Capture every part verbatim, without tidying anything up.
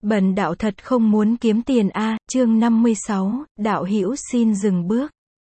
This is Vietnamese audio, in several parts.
Bần đạo thật không muốn kiếm tiền a. Chương năm mươi sáu, đạo hữu xin dừng bước.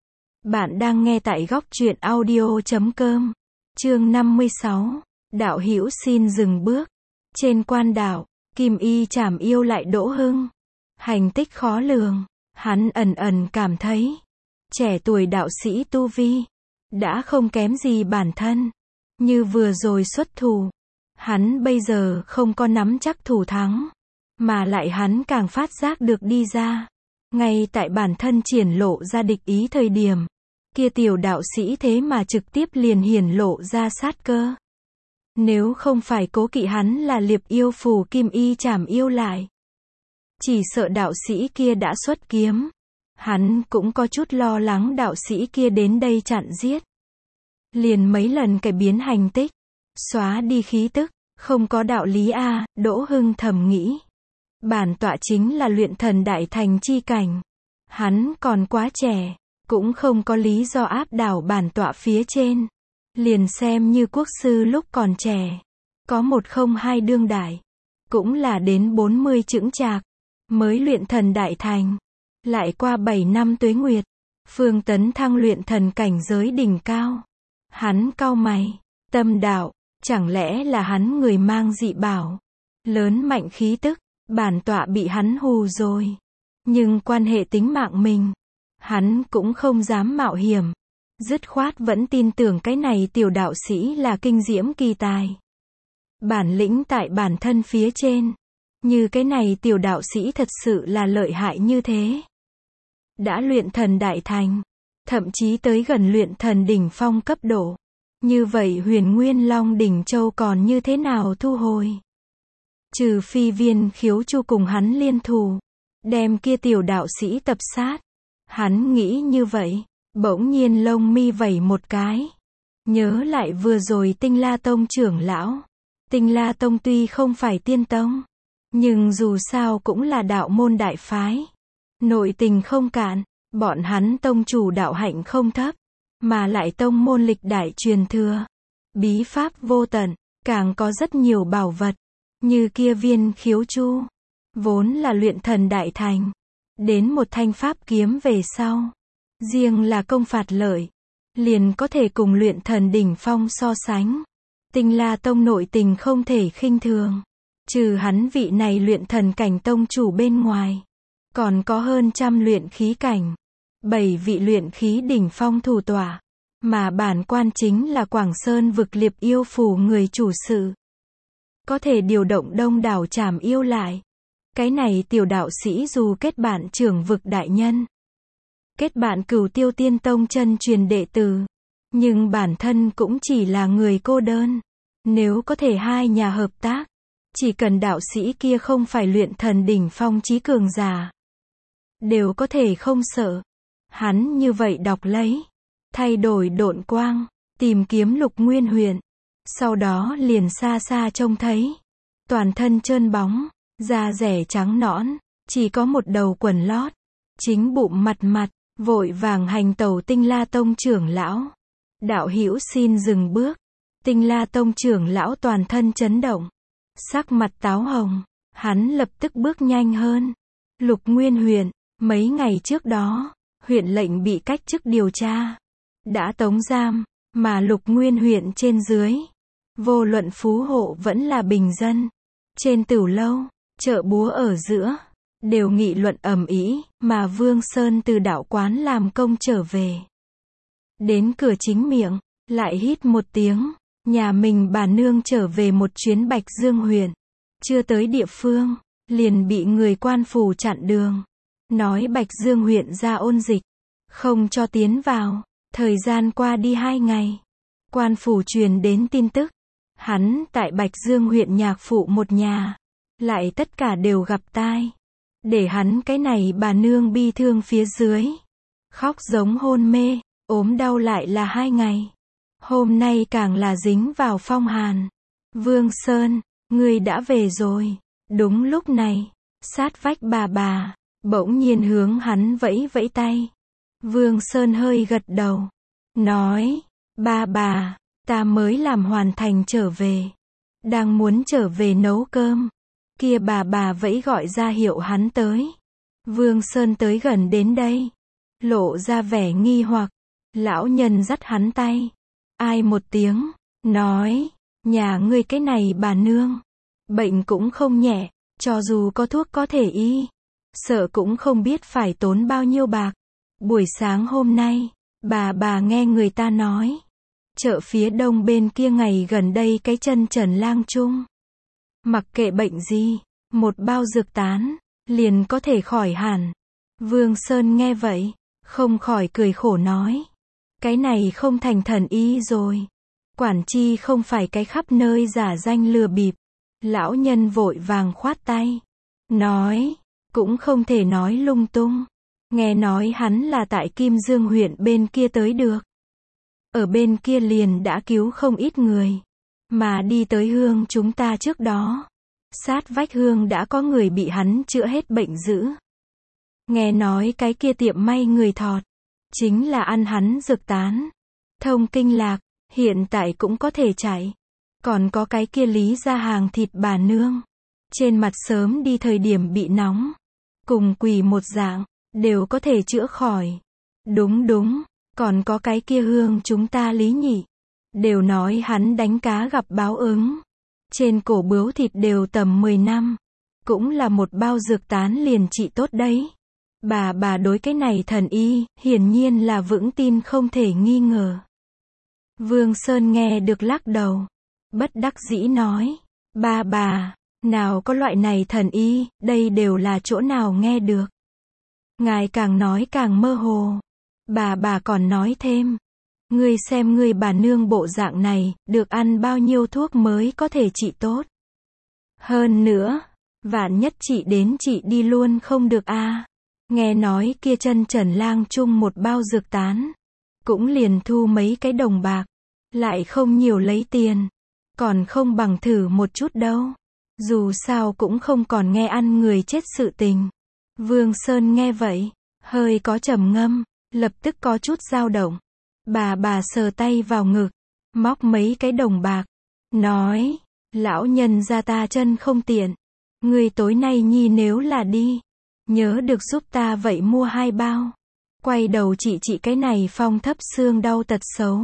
Bạn đang nghe tại góc truyện audio chấm com. Chương năm mươi sáu, đạo hữu xin dừng bước. Trên quan đảo, Kim Y trảm yêu lại Đỗ Hưng. Hành tích khó lường, hắn ẩn ẩn cảm thấy, trẻ tuổi đạo sĩ tu vi, đã không kém gì bản thân. Như vừa rồi xuất thủ, hắn bây giờ không có nắm chắc thủ thắng. Mà lại hắn càng phát giác được đi ra. Ngay tại bản thân triển lộ ra địch ý thời điểm, kia tiểu đạo sĩ thế mà trực tiếp liền hiển lộ ra sát cơ. Nếu không phải cố kỵ hắn là liệp yêu phù Kim Y trảm yêu lại, chỉ sợ đạo sĩ kia đã xuất kiếm. Hắn cũng có chút lo lắng đạo sĩ kia đến đây chặn giết. Liền mấy lần cải biến hành tích, xóa đi khí tức, không có đạo lý a. Đỗ Hưng thầm nghĩ. Bản tọa chính là luyện thần đại thành chi cảnh. Hắn còn quá trẻ, cũng không có lý do áp đảo bản tọa phía trên. Liền xem như quốc sư lúc còn trẻ, có một không hai đương đại, cũng là đến bốn mươi chững chạc, mới luyện thần đại thành. Lại qua bảy năm tuế nguyệt, Phương tấn thăng luyện thần cảnh giới đỉnh cao. Hắn cau mày, tâm đạo, chẳng lẽ là hắn người mang dị bảo, lớn mạnh khí tức. Bản tọa bị hắn hù rồi. Nhưng quan hệ tính mạng mình, hắn cũng không dám mạo hiểm. Dứt khoát vẫn tin tưởng cái này tiểu đạo sĩ là kinh diễm kỳ tài. Bản lĩnh tại bản thân phía trên. Như cái này tiểu đạo sĩ thật sự là lợi hại như thế. Đã luyện thần đại thành, thậm chí tới gần luyện thần đỉnh phong cấp độ. Như vậy Huyền Nguyên Long đỉnh châu còn như thế nào thu hồi? Trừ phi Viên Khiếu Chu cùng hắn liên thủ, đem kia tiểu đạo sĩ tập sát. Hắn nghĩ như vậy, bỗng nhiên lông mi vẩy một cái. Nhớ lại vừa rồi Tinh La Tông trưởng lão. Tinh La Tông tuy không phải tiên tông, nhưng dù sao cũng là đạo môn đại phái. Nội tình không cạn, bọn hắn tông chủ đạo hạnh không thấp, mà lại tông môn lịch đại truyền thừa. Bí pháp vô tận, càng có rất nhiều bảo vật. Như kia Viên Khiếu Chu, vốn là luyện thần đại thành, đến một thanh pháp kiếm về sau, riêng là công phạt lợi, liền có thể cùng luyện thần đỉnh phong so sánh. Tinh La Tông nội tình không thể khinh thường, trừ hắn vị này luyện thần cảnh tông chủ bên ngoài, còn có hơn trăm luyện khí cảnh, bảy vị luyện khí đỉnh phong thủ tọa, mà bản quan chính là Quảng Sơn vực liệp yêu phủ người chủ sự. Có thể điều động đông đảo trảm yêu lại. Cái này tiểu đạo sĩ dù kết bạn trưởng vực đại nhân, kết bạn Cửu Tiêu Tiên Tông chân truyền đệ tử, nhưng bản thân cũng chỉ là người cô đơn. Nếu có thể hai nhà hợp tác, chỉ cần đạo sĩ kia không phải luyện thần đỉnh phong chí cường giả, đều có thể không sợ. Hắn như vậy đọc lấy, thay đổi độn quang, tìm kiếm Lục Nguyên Huyền. Sau đó liền xa xa trông thấy, toàn thân trơn bóng, da rẻ trắng nõn, chỉ có một đầu quần lót, chính bụng mặt mặt, vội vàng hành tẩu Tinh La Tông trưởng lão. Đạo hữu xin dừng bước. Tinh La Tông trưởng lão toàn thân chấn động, sắc mặt táo hồng, hắn lập tức bước nhanh hơn. Lục Nguyên Huyền, mấy ngày trước đó, huyện lệnh bị cách chức điều tra, đã tống giam, mà Lục Nguyên huyện trên dưới, vô luận phú hộ vẫn là bình dân, trên tửu lâu, chợ búa ở giữa, đều nghị luận ầm ĩ, mà Vương Sơn từ đạo quán làm công trở về. Đến cửa chính miệng, lại hít một tiếng, nhà mình bà nương trở về một chuyến Bạch Dương huyện. Chưa tới địa phương, liền bị người quan phủ chặn đường. Nói Bạch Dương huyện ra ôn dịch, không cho tiến vào. Thời gian qua đi hai ngày, quan phủ truyền đến tin tức. Hắn tại Bạch Dương huyện nhạc phụ một nhà, lại tất cả đều gặp tai. Để hắn cái này bà nương bi thương phía dưới, khóc giống hôn mê, ốm đau lại là hai ngày. Hôm nay càng là dính vào phong hàn. Vương Sơn, ngươi đã về rồi. Đúng lúc này, sát vách bà bà, bỗng nhiên hướng hắn vẫy vẫy tay. Vương Sơn hơi gật đầu, nói, ba bà, ta mới làm hoàn thành trở về. Đang muốn trở về nấu cơm. Kia bà bà vẫy gọi ra hiệu hắn tới. Vương Sơn tới gần đến đây, lộ ra vẻ nghi hoặc. Lão nhân dắt hắn tay, ai một tiếng, nói, nhà ngươi cái này bà nương, bệnh cũng không nhẹ, cho dù có thuốc có thể y, sợ cũng không biết phải tốn bao nhiêu bạc. Buổi sáng hôm nay, bà bà nghe người ta nói, chợ phía đông bên kia ngày gần đây cái chân Trần Lang Trung, mặc kệ bệnh gì, một bao dược tán, liền có thể khỏi hẳn. Vương Sơn nghe vậy, không khỏi cười khổ nói, cái này không thành thần y rồi. Quản chi không phải cái khắp nơi giả danh lừa bịp. Lão nhân vội vàng khoát tay, nói, cũng không thể nói lung tung. Nghe nói hắn là tại Kim Dương huyện bên kia tới được. Ở bên kia liền đã cứu không ít người. Mà đi tới Hương chúng ta trước đó, sát vách Hương đã có người bị hắn chữa hết bệnh dữ. Nghe nói cái kia tiệm may người thọt, chính là ăn hắn dược tán. Thông kinh lạc, hiện tại cũng có thể chạy. Còn có cái kia Lý ra hàng thịt bà nương. Trên mặt sớm đi thời điểm bị nóng. Cùng quỳ một dạng, đều có thể chữa khỏi. Đúng đúng, còn có cái kia Hương chúng ta Lý nhị. Đều nói hắn đánh cá gặp báo ứng. Trên cổ bướu thịt đều tầm mười năm. Cũng là một bao dược tán liền trị tốt đấy. Bà bà đối cái này thần y, hiển nhiên là vững tin không thể nghi ngờ. Vương Sơn nghe được lắc đầu. Bất đắc dĩ nói. Bà bà, nào có loại này thần y, đây đều là chỗ nào nghe được. Ngài càng nói càng mơ hồ. Bà bà còn nói thêm. Ngươi xem ngươi bà nương bộ dạng này, được ăn bao nhiêu thuốc mới có thể trị tốt. Hơn nữa, vạn nhất trị đến trị đi luôn không được a. À. Nghe nói kia chân Trần Lang Trung một bao dược tán. Cũng liền thu mấy cái đồng bạc. Lại không nhiều lấy tiền. Còn không bằng thử một chút đâu. Dù sao cũng không còn nghe ăn người chết sự tình. Vương Sơn nghe vậy, hơi có trầm ngâm, lập tức có chút dao động. Bà bà sờ tay vào ngực, móc mấy cái đồng bạc, nói, lão nhân gia ta chân không tiện. Người tối nay nhi nếu là đi, nhớ được giúp ta vậy mua hai bao. Quay đầu chị chị cái này phong thấp xương đau tật xấu.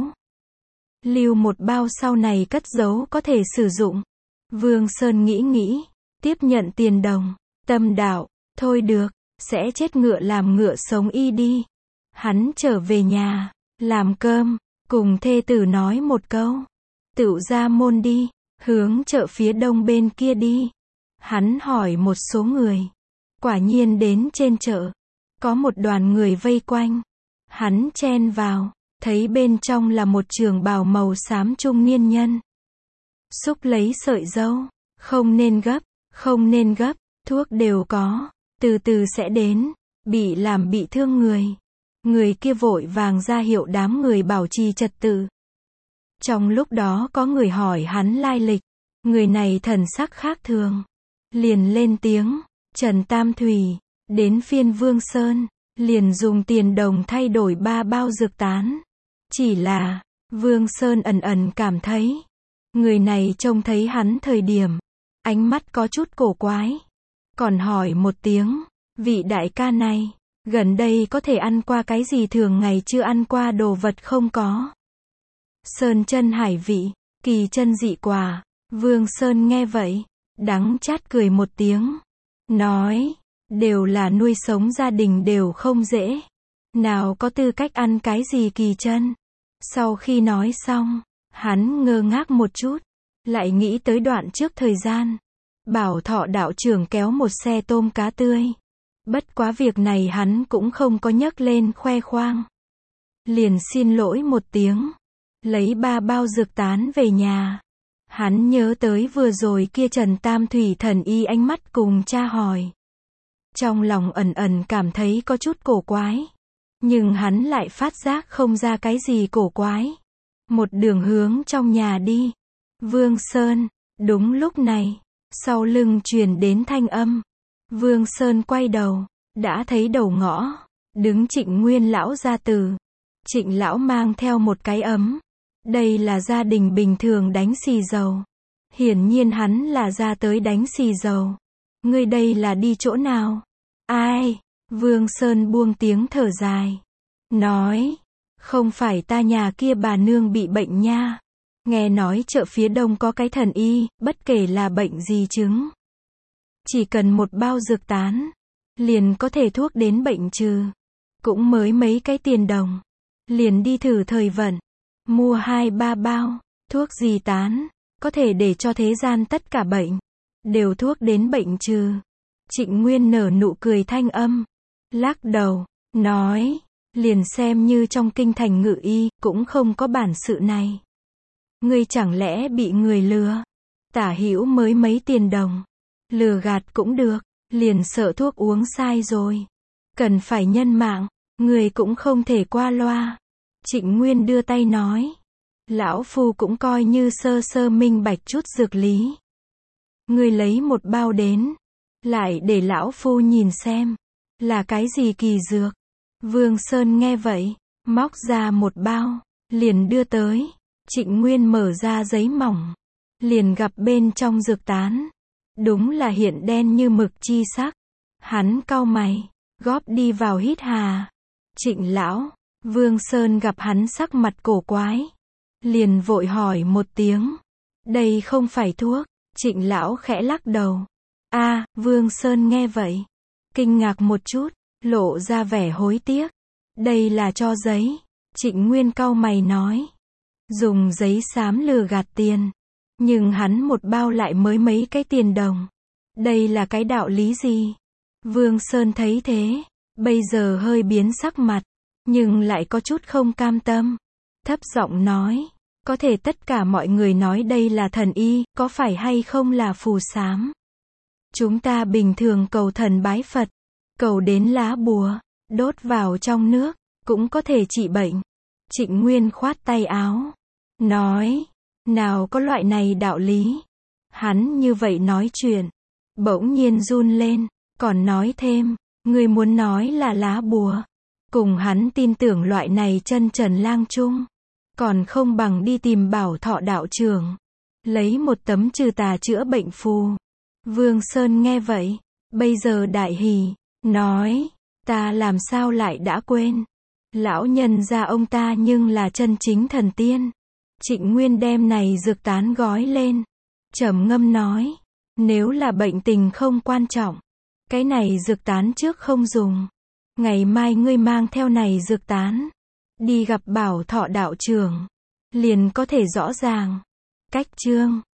Lưu một bao sau này cất giấu có thể sử dụng. Vương Sơn nghĩ nghĩ, tiếp nhận tiền đồng, tâm đạo, thôi được, sẽ chết ngựa làm ngựa sống y đi. Hắn trở về nhà, làm cơm, cùng thê tử nói một câu, tựu ra môn đi, hướng chợ phía đông bên kia đi. Hắn hỏi một số người, quả nhiên đến trên chợ, có một đoàn người vây quanh. Hắn chen vào, thấy bên trong là một trường bào màu xám trung niên nhân. Xúc lấy sợi dâu, không nên gấp, không nên gấp, thuốc đều có, từ từ sẽ đến, bị làm bị thương người. Người kia vội vàng ra hiệu đám người bảo trì trật tự. Trong lúc đó có người hỏi hắn lai lịch, người này thần sắc khác thường. Liền lên tiếng, Trần Tam Thủy, đến phiên Vương Sơn, liền dùng tiền đồng thay đổi ba bao dược tán. Chỉ là, Vương Sơn ẩn ẩn cảm thấy, người này trông thấy hắn thời điểm, ánh mắt có chút cổ quái. Còn hỏi một tiếng, vị đại ca này, gần đây có thể ăn qua cái gì thường ngày chưa ăn qua đồ vật không có? Sơn chân hải vị, kỳ chân dị quả. Vương Sơn nghe vậy, đắng chát cười một tiếng. Nói, đều là nuôi sống gia đình đều không dễ. Nào có tư cách ăn cái gì kỳ chân? Sau khi nói xong, hắn ngơ ngác một chút, lại nghĩ tới đoạn trước thời gian. Bảo Thọ đạo trưởng kéo một xe tôm cá tươi. Bất quá việc này hắn cũng không có nhấc lên khoe khoang. Liền xin lỗi một tiếng, lấy ba bao dược tán về nhà. Hắn nhớ tới vừa rồi kia Trần Tam Thủy thần y ánh mắt cùng cha hỏi. Trong lòng ẩn ẩn cảm thấy có chút cổ quái. Nhưng hắn lại phát giác không ra cái gì cổ quái. Một đường hướng trong nhà đi. Vương Sơn, đúng lúc này, sau lưng truyền đến thanh âm. Vương Sơn quay đầu, đã thấy đầu ngõ, đứng Trịnh Nguyên lão gia tử. Trịnh lão mang theo một cái ấm. Đây là gia đình bình thường đánh xì dầu. Hiển nhiên hắn là ra tới đánh xì dầu. ngươi đây là đi chỗ nào? Ai? Vương Sơn buông tiếng thở dài. Nói, không phải ta nhà kia bà nương bị bệnh nha. Nghe nói chợ phía đông có cái thần y, bất kể là bệnh gì chứng. Chỉ cần một bao dược tán, liền có thể thuốc đến bệnh trừ. Cũng mới mấy cái tiền đồng. Liền đi thử thời vận. Mua hai ba bao, thuốc gì tán, có thể để cho thế gian tất cả bệnh. Đều thuốc đến bệnh trừ. Trịnh Nguyên nở nụ cười thanh âm. Lắc đầu, nói, liền xem như trong kinh thành ngự y, cũng không có bản sự này. Ngươi chẳng lẽ bị người lừa? Tả Hữu mới mấy tiền đồng. Lừa gạt cũng được, liền sợ thuốc uống sai rồi. Cần phải nhân mạng, người cũng không thể qua loa. Trịnh Nguyên đưa tay nói. Lão Phu cũng coi như sơ sơ minh bạch chút dược lý. Ngươi lấy một bao đến, lại để Lão Phu nhìn xem, là cái gì kỳ dược. Vương Sơn nghe vậy, móc ra một bao, liền đưa tới. Trịnh Nguyên mở ra giấy mỏng, liền gặp bên trong dược tán. Đúng là hiện đen như mực chi sắc. Hắn cau mày, góp đi vào hít hà. Trịnh lão, Vương Sơn gặp hắn sắc mặt cổ quái. Liền vội hỏi một tiếng. Đây không phải thuốc. Trịnh lão khẽ lắc đầu. A, Vương Sơn nghe vậy. Kinh ngạc một chút, lộ ra vẻ hối tiếc. Đây là cho giấy. Trịnh Nguyên cau mày nói. Dùng giấy xám lừa gạt tiền. Nhưng hắn một bao lại mới mấy cái tiền đồng. Đây là cái đạo lý gì? Vương Sơn thấy thế, bây giờ hơi biến sắc mặt, nhưng lại có chút không cam tâm. Thấp giọng nói, có thể tất cả mọi người nói đây là thần y, có phải hay không là phù sám? Chúng ta bình thường cầu thần bái Phật, cầu đến lá bùa, đốt vào trong nước, cũng có thể trị bệnh. Trịnh Nguyên khoát tay áo, nói, nào có loại này đạo lý. Hắn như vậy nói chuyện, bỗng nhiên run lên, còn nói thêm, người muốn nói là lá bùa. Cùng hắn tin tưởng loại này chân trần lang trung, còn không bằng đi tìm Bảo Thọ đạo trưởng, lấy một tấm trừ tà chữa bệnh phù. Vương Sơn nghe vậy, bây giờ đại hỉ, nói, ta làm sao lại đã quên. Lão nhân gia ông ta nhưng là chân chính thần tiên. Trịnh Nguyên đem này dược tán gói lên, trầm ngâm nói, nếu là bệnh tình không quan trọng, cái này dược tán trước không dùng. Ngày mai ngươi mang theo này dược tán, đi gặp Bảo Thọ đạo trưởng, liền có thể rõ ràng. Cách chương